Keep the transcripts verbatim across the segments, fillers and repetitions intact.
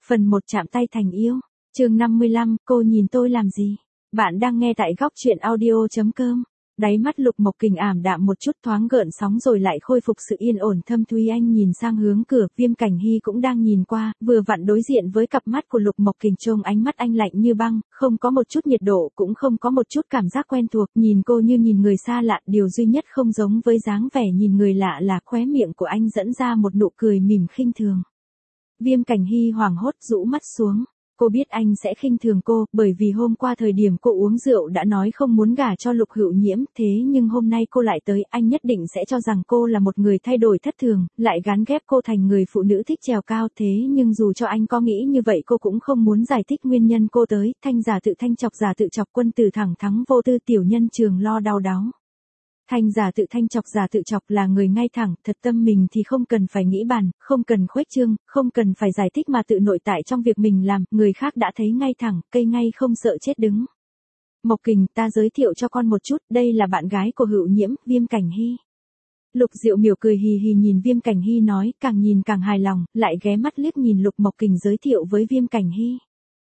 Phần một chạm tay thành yêu. Chương năm mươi lăm, cô nhìn tôi làm gì? Bạn đang nghe tại góc truyện audio chấm com. Đáy mắt Lục Mộc Kình ảm đạm một chút, thoáng gợn sóng rồi lại khôi phục sự yên ổn thâm thúy. Anh nhìn sang hướng cửa, Viêm Cảnh Hy cũng đang nhìn qua, vừa vặn đối diện với cặp mắt của Lục Mộc Kình. Trông ánh mắt anh lạnh như băng, không có một chút nhiệt độ, cũng không có một chút cảm giác quen thuộc, nhìn cô như nhìn người xa lạ. Điều duy nhất không giống với dáng vẻ nhìn người lạ là khóe miệng của anh dẫn ra một nụ cười mỉm khinh thường. Viêm Cảnh Hy hoảng hốt rũ mắt xuống. Cô biết anh sẽ khinh thường cô, bởi vì hôm qua thời điểm cô uống rượu đã nói không muốn gả cho Lục Hữu Nhiễm, thế nhưng hôm nay cô lại tới, anh nhất định sẽ cho rằng cô là một người thay đổi thất thường, lại gán ghép cô thành người phụ nữ thích trèo cao. Thế nhưng dù cho anh có nghĩ như vậy, cô cũng không muốn giải thích nguyên nhân cô tới. Thanh giả tự thanh, chọc giả tự chọc, quân tử thẳng thắng vô tư, tiểu nhân trường lo đau đáu. Thanh giả tự thanh, chọc giả tự chọc là người ngay thẳng, thật tâm mình thì không cần phải nghĩ bàn, không cần khuếch trương, không cần phải giải thích mà tự nội tại trong việc mình làm, người khác đã thấy ngay thẳng, cây ngay không sợ chết đứng. Mộc Kình, ta giới thiệu cho con một chút, đây là bạn gái của Hữu Nhiễm, Viêm Cảnh Hy. Lục Diệu Miểu cười hì hì nhìn Viêm Cảnh Hy nói, càng nhìn càng hài lòng, lại ghé mắt liếc nhìn Lục Mộc Kình giới thiệu với Viêm Cảnh Hy.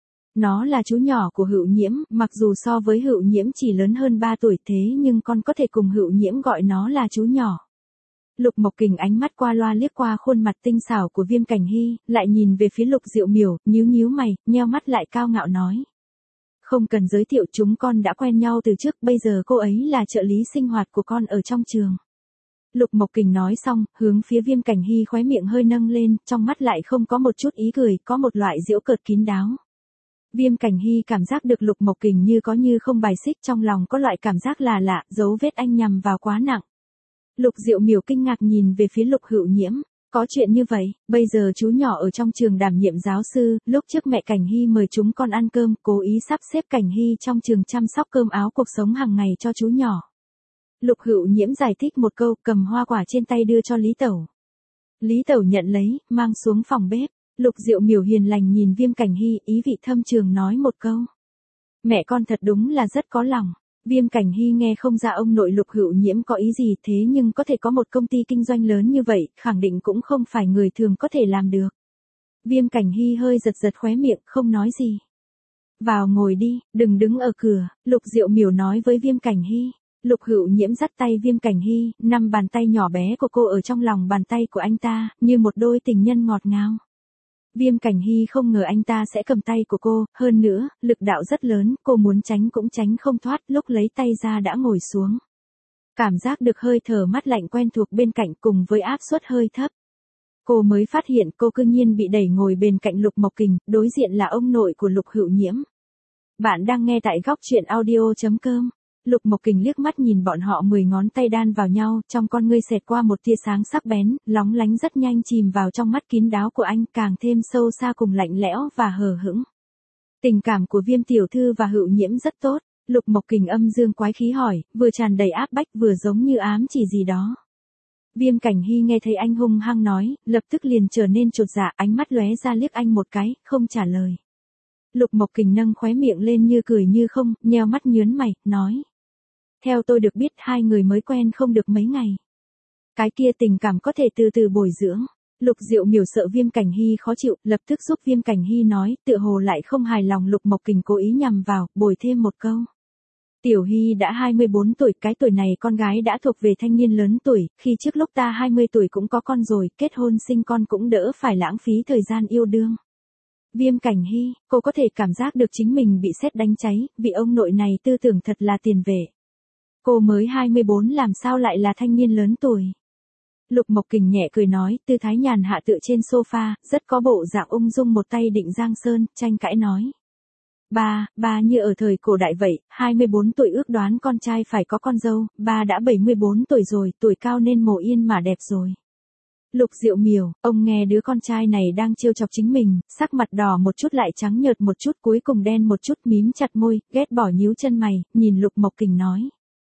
Nó là chú nhỏ của Hữu Nhiễm, mặc dù so với Hữu Nhiễm chỉ lớn hơn ba tuổi, thế nhưng con có thể cùng Hữu Nhiễm gọi nó là chú nhỏ. Lục Mộc Kình ánh mắt qua loa liếc qua khuôn mặt tinh xảo của Viêm Cảnh Hy, lại nhìn về phía Lục Diệu Miểu, nhíu nhíu mày, nheo mắt lại cao ngạo nói. Không cần giới thiệu, chúng con đã quen nhau từ trước, bây giờ cô ấy là trợ lý sinh hoạt của con ở trong trường. Lục Mộc Kình nói xong, hướng phía Viêm Cảnh Hy khóe miệng hơi nâng lên, trong mắt lại không có một chút ý cười, có một loại giễu cợt kín đáo. Viêm Cảnh Hy cảm giác được Lục Mộc Kình như có như không bài xích, trong lòng có loại cảm giác là lạ, dấu vết anh nhằm vào quá nặng. Lục Diệu Miểu kinh ngạc nhìn về phía Lục Hữu Nhiễm, có chuyện như vậy, bây giờ chú nhỏ ở trong trường đảm nhiệm giáo sư, lúc trước mẹ Cảnh Hy mời chúng con ăn cơm, cố ý sắp xếp Cảnh Hy trong trường chăm sóc cơm áo cuộc sống hàng ngày cho chú nhỏ. Lục Hữu Nhiễm giải thích một câu, cầm hoa quả trên tay đưa cho Lý Tẩu. Lý Tẩu nhận lấy, mang xuống phòng bếp. Lục Diệu Miểu hiền lành nhìn Viêm Cảnh Hy, ý vị thâm trường nói một câu. Mẹ con thật đúng là rất có lòng. Viêm Cảnh Hy nghe không ra ông nội Lục Hữu Nhiễm có ý gì, thế nhưng có thể có một công ty kinh doanh lớn như vậy, khẳng định cũng không phải người thường có thể làm được. Viêm Cảnh Hy hơi giật giật khóe miệng, không nói gì. Vào ngồi đi, đừng đứng ở cửa, Lục Diệu Miểu nói với Viêm Cảnh Hy. Lục Hữu Nhiễm dắt tay Viêm Cảnh Hy, năm bàn tay nhỏ bé của cô ở trong lòng bàn tay của anh ta, như một đôi tình nhân ngọt ngào. Viêm Cảnh Hy không ngờ anh ta sẽ cầm tay của cô, hơn nữa, lực đạo rất lớn, cô muốn tránh cũng tránh không thoát, lúc lấy tay ra đã ngồi xuống. Cảm giác được hơi thở mát lạnh quen thuộc bên cạnh cùng với áp suất hơi thấp. Cô mới phát hiện cô cư nhiên bị đẩy ngồi bên cạnh Lục Mộc Kình, đối diện là ông nội của Lục Hữu Nhiễm. Bạn đang nghe tại góc truyện audio chấm com. Lục Mộc Kình liếc mắt nhìn bọn họ, mười ngón tay đan vào nhau, trong con ngươi xẹt qua một tia sáng sắc bén, lóng lánh rất nhanh chìm vào trong mắt kín đáo của anh, càng thêm sâu xa cùng lạnh lẽo và hờ hững. Tình cảm của Viêm tiểu thư và Hữu Nhiễm rất tốt. Lục Mộc Kình âm dương quái khí hỏi, vừa tràn đầy áp bách vừa giống như ám chỉ gì đó. Viêm Cảnh Hy nghe thấy anh hung hăng nói, lập tức liền trở nên chột dạ, ánh mắt lóe ra liếc anh một cái, không trả lời. Lục Mộc Kình nâng khóe miệng lên như cười như không, nheo mắt nhớn mày, nói. Theo tôi được biết hai người mới quen không được mấy ngày. Cái kia tình cảm có thể từ từ bồi dưỡng. Lục Diệu Miểu sợ Viêm Cảnh Hy khó chịu, lập tức giúp Viêm Cảnh Hy nói, tựa hồ lại không hài lòng. Lục Mộc Kình cố ý nhằm vào, bồi thêm một câu. Tiểu Hy đã hai mươi bốn tuổi, cái tuổi này con gái đã thuộc về thanh niên lớn tuổi, khi trước lúc ta hai mươi tuổi cũng có con rồi, kết hôn sinh con cũng đỡ phải lãng phí thời gian yêu đương. Viêm Cảnh Hy, cô có thể cảm giác được chính mình bị sét đánh cháy, vì ông nội này tư tưởng thật là tiền vệ. Cô mới hai mươi bốn làm sao lại là thanh niên lớn tuổi. Lục Mộc Kình nhẹ cười nói, tư thái nhàn hạ tựa trên sofa, rất có bộ dạng ung dung, một tay định giang sơn, tranh cãi nói. Ba, ba như ở thời cổ đại vậy, hai mươi bốn tuổi ước đoán con trai phải có con dâu, ba đã bảy mươi bốn tuổi rồi, tuổi cao nên mồ yên mà đẹp rồi. Lục Diệu Miểu, ông nghe đứa con trai này đang trêu chọc chính mình, sắc mặt đỏ một chút lại trắng nhợt một chút, cuối cùng đen một chút, mím chặt môi, ghét bỏ nhíu chân mày, nhìn Lục Mộc Kình nói.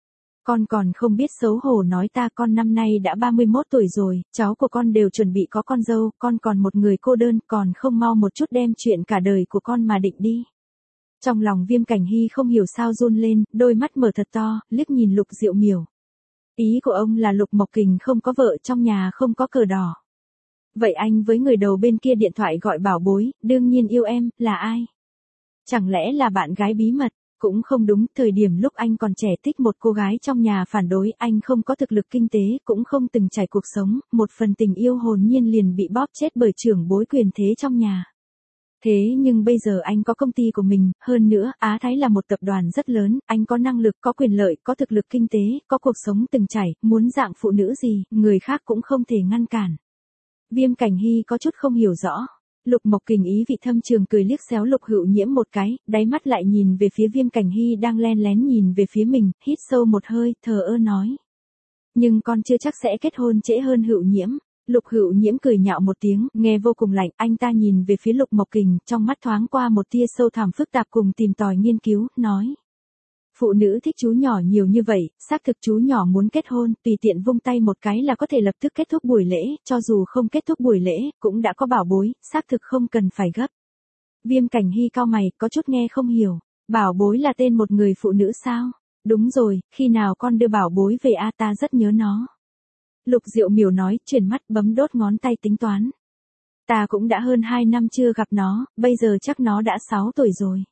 Con còn không biết xấu hổ nói ta, con năm nay đã ba mươi mốt tuổi rồi, cháu của con đều chuẩn bị có con dâu, con còn một người cô đơn, còn không mau một chút đem chuyện cả đời của con mà định đi. Trong lòng Viêm Cảnh Hy không hiểu sao run lên, đôi mắt mở thật to, liếc nhìn Lục Diệu Miểu. Ý của ông là Lục Mộc Kình không có vợ, trong nhà không có cờ đỏ. Vậy anh với người đầu bên kia điện thoại gọi bảo bối, đương nhiên yêu em, là ai? Chẳng lẽ là bạn gái bí mật? Cũng không đúng, thời điểm lúc anh còn trẻ thích một cô gái trong nhà phản đối, anh không có thực lực kinh tế, cũng không từng trải cuộc sống, một phần tình yêu hồn nhiên liền bị bóp chết bởi trưởng bối quyền thế trong nhà. Thế nhưng bây giờ anh có công ty của mình, hơn nữa, Á Thái là một tập đoàn rất lớn, anh có năng lực, có quyền lợi, có thực lực kinh tế, có cuộc sống từng trải, muốn dạng phụ nữ gì, người khác cũng không thể ngăn cản. Viêm Cảnh Hy có chút không hiểu rõ. Lục Mộc Kình ý vị thâm trường cười liếc xéo Lục Hữu Nhiễm một cái, đáy mắt lại nhìn về phía Viêm Cảnh Hy đang len lén nhìn về phía mình, hít sâu một hơi, thờ ơ nói. Nhưng con chưa chắc sẽ kết hôn trễ hơn Hữu Nhiễm. Lục Hữu Nhiễm cười nhạo một tiếng, nghe vô cùng lạnh, anh ta nhìn về phía Lục Mộc Kình, trong mắt thoáng qua một tia sâu thẳm phức tạp cùng tìm tòi nghiên cứu, nói. Phụ nữ thích chú nhỏ nhiều như vậy, xác thực chú nhỏ muốn kết hôn, tùy tiện vung tay một cái là có thể lập tức kết thúc buổi lễ, cho dù không kết thúc buổi lễ, cũng đã có bảo bối, xác thực không cần phải gấp. Viêm Cảnh Hy cau mày, có chút nghe không hiểu, bảo bối là tên một người phụ nữ sao? Đúng rồi, khi nào con đưa bảo bối về a ta rất nhớ nó. Lục Diệu Miểu nói, chuyển mắt bấm đốt ngón tay tính toán. Ta cũng đã hơn hai năm chưa gặp nó, bây giờ chắc nó đã sáu tuổi rồi.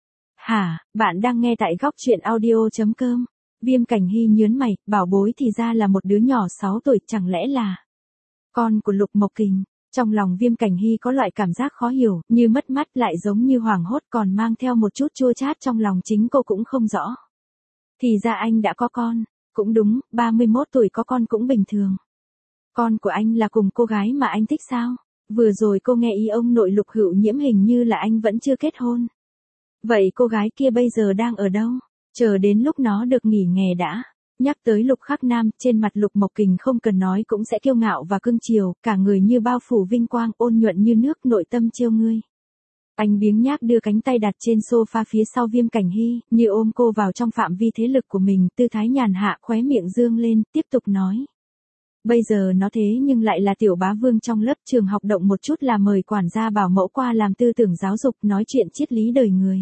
Hả, bạn đang nghe tại góc truyện audio.com. Viêm Cảnh Hy nhớn mày, bảo bối thì ra là một đứa nhỏ sáu tuổi, chẳng lẽ là con của Lục Mộc Kình. Trong lòng Viêm Cảnh Hy có loại cảm giác khó hiểu, như mất mát lại giống như hoảng hốt còn mang theo một chút chua chát trong lòng chính cô cũng không rõ. Thì ra anh đã có con, cũng đúng, ba mươi mốt tuổi có con cũng bình thường. Con của anh là cùng cô gái mà anh thích sao? Vừa rồi cô nghe ý ông nội Lục Hữu Nhiễm hình như là anh vẫn chưa kết hôn. Vậy cô gái kia bây giờ đang ở đâu? Chờ đến lúc nó được nghỉ nghề đã. Nhắc tới Lục Khắc Nam, trên mặt Lục Mộc Kình không cần nói cũng sẽ kiêu ngạo và cưng chiều, cả người như bao phủ vinh quang, ôn nhuận như nước, nội tâm trêu ngươi. Anh biếng nhác đưa cánh tay đặt trên sofa phía sau Viêm Cảnh Hy, như ôm cô vào trong phạm vi thế lực của mình, tư thái nhàn hạ, khóe miệng dương lên, tiếp tục nói. Bây giờ nó thế nhưng lại là tiểu bá vương trong lớp trường học, động một chút là mời quản gia bảo mẫu qua làm tư tưởng giáo dục, nói chuyện triết lý đời người.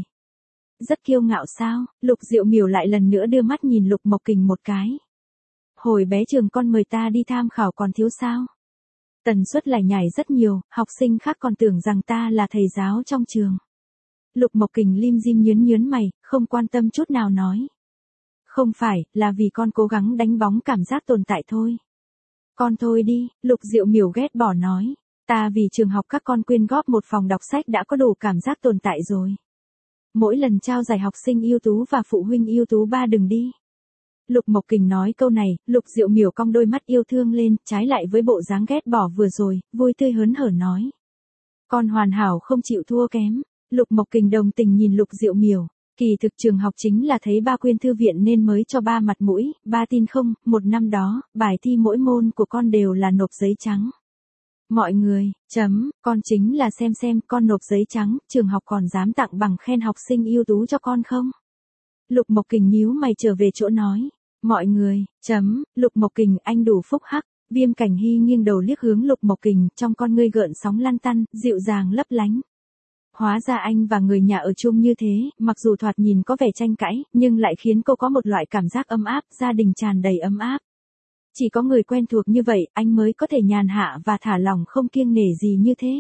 Rất kiêu ngạo sao? Lục Diệu Miểu lại lần nữa đưa mắt nhìn Lục Mộc Kình một cái. Hồi bé trường con mời ta đi tham khảo còn thiếu sao? Tần suất lải nhải rất nhiều, học sinh khác còn tưởng rằng ta là thầy giáo trong trường. Lục Mộc Kình lim dim nhớn nhớn mày, không quan tâm chút nào nói. Không phải, là vì con cố gắng đánh bóng cảm giác tồn tại thôi. Con thôi đi, Lục Diệu Miểu ghét bỏ nói. Ta vì trường học các con quyên góp một phòng đọc sách đã có đủ cảm giác tồn tại rồi. Mỗi lần trao giải học sinh ưu tú và phụ huynh ưu tú ba đừng đi. Lục Mộc Kình nói câu này, Lục Diệu Miểu cong đôi mắt yêu thương lên, trái lại với bộ dáng ghét bỏ vừa rồi, vui tươi hớn hở nói. Con hoàn hảo không chịu thua kém. Lục Mộc Kình đồng tình nhìn Lục Diệu Miểu. Kỳ thực trường học chính là thấy ba quyên thư viện nên mới cho ba mặt mũi, ba tin không, một năm đó, bài thi mỗi môn của con đều là nộp giấy trắng. Mọi người, chấm, con chính là xem xem con nộp giấy trắng, trường học còn dám tặng bằng khen học sinh ưu tú cho con không? Lục Mộc Kình nhíu mày trở về chỗ nói. Mọi người, chấm, Lục Mộc Kình anh đủ phúc hắc. Viêm Cảnh Hy nghiêng đầu liếc hướng Lục Mộc Kình, trong con ngươi gợn sóng lăn tăn, dịu dàng lấp lánh. Hóa ra anh và người nhà ở chung như thế, mặc dù thoạt nhìn có vẻ tranh cãi, nhưng lại khiến cô có một loại cảm giác ấm áp, gia đình tràn đầy ấm áp. Chỉ có người quen thuộc như vậy, anh mới có thể nhàn hạ và thả lỏng không kiêng nể gì như thế.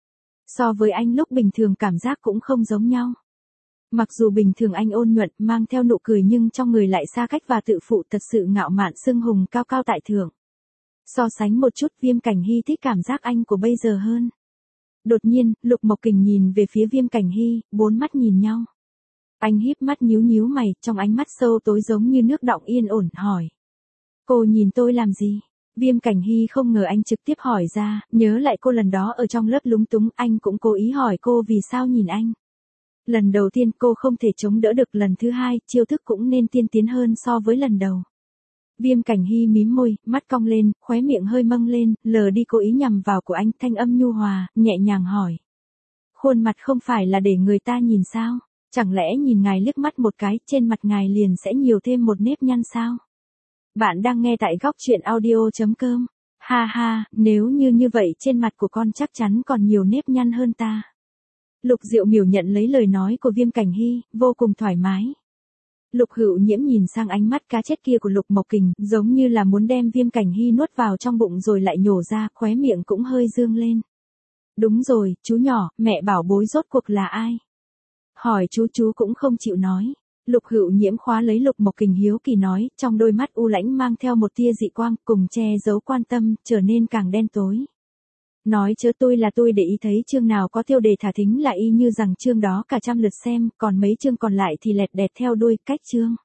So với anh lúc bình thường cảm giác cũng không giống nhau. Mặc dù bình thường anh ôn nhuận, mang theo nụ cười nhưng trong người lại xa cách và tự phụ, thật sự ngạo mạn xưng hùng cao cao tại thượng. So sánh một chút, Viêm Cảnh Hy thích cảm giác anh của bây giờ hơn. Đột nhiên, Lục Mộc Kình nhìn về phía Viêm Cảnh Hy, bốn mắt nhìn nhau. Anh híp mắt nhíu nhíu mày, trong ánh mắt sâu tối giống như nước đọng yên ổn, hỏi. Cô nhìn tôi làm gì? Viêm Cảnh Hy không ngờ anh trực tiếp hỏi ra, nhớ lại cô lần đó ở trong lớp lúng túng, anh cũng cố ý hỏi cô vì sao nhìn anh. Lần đầu tiên cô không thể chống đỡ được, lần thứ hai, chiêu thức cũng nên tiên tiến hơn so với lần đầu. Viêm Cảnh Hy mím môi, mắt cong lên, khóe miệng hơi mâng lên, lờ đi cố ý nhằm vào của anh, thanh âm nhu hòa, nhẹ nhàng hỏi. Khuôn mặt không phải là để người ta nhìn sao? Chẳng lẽ nhìn ngài liếc mắt một cái, trên mặt ngài liền sẽ nhiều thêm một nếp nhăn sao? Bạn đang nghe tại góc truyện audio.com. Ha ha, nếu như như vậy trên mặt của con chắc chắn còn nhiều nếp nhăn hơn ta. Lục Diệu Miểu nhận lấy lời nói của Viêm Cảnh Hy, vô cùng thoải mái. Lục Hữu Nhiễm nhìn sang ánh mắt cá chết kia của Lục Mộc Kình, giống như là muốn đem Viêm Cảnh Hy nuốt vào trong bụng rồi lại nhổ ra, khóe miệng cũng hơi dương lên. Đúng rồi, chú nhỏ, mẹ bảo bối rốt cuộc là ai? Hỏi chú chú cũng không chịu nói. Lục Hữu Nhiễm khóa lấy Lục Mộc Kình hiếu kỳ nói, trong đôi mắt u lãnh mang theo một tia dị quang, cùng che giấu quan tâm, trở nên càng đen tối. Nói chớ tôi là tôi để ý thấy chương nào có tiêu đề thả thính là y như rằng chương đó cả trăm lượt xem, còn mấy chương còn lại thì lẹt đẹt theo đuôi cách chương.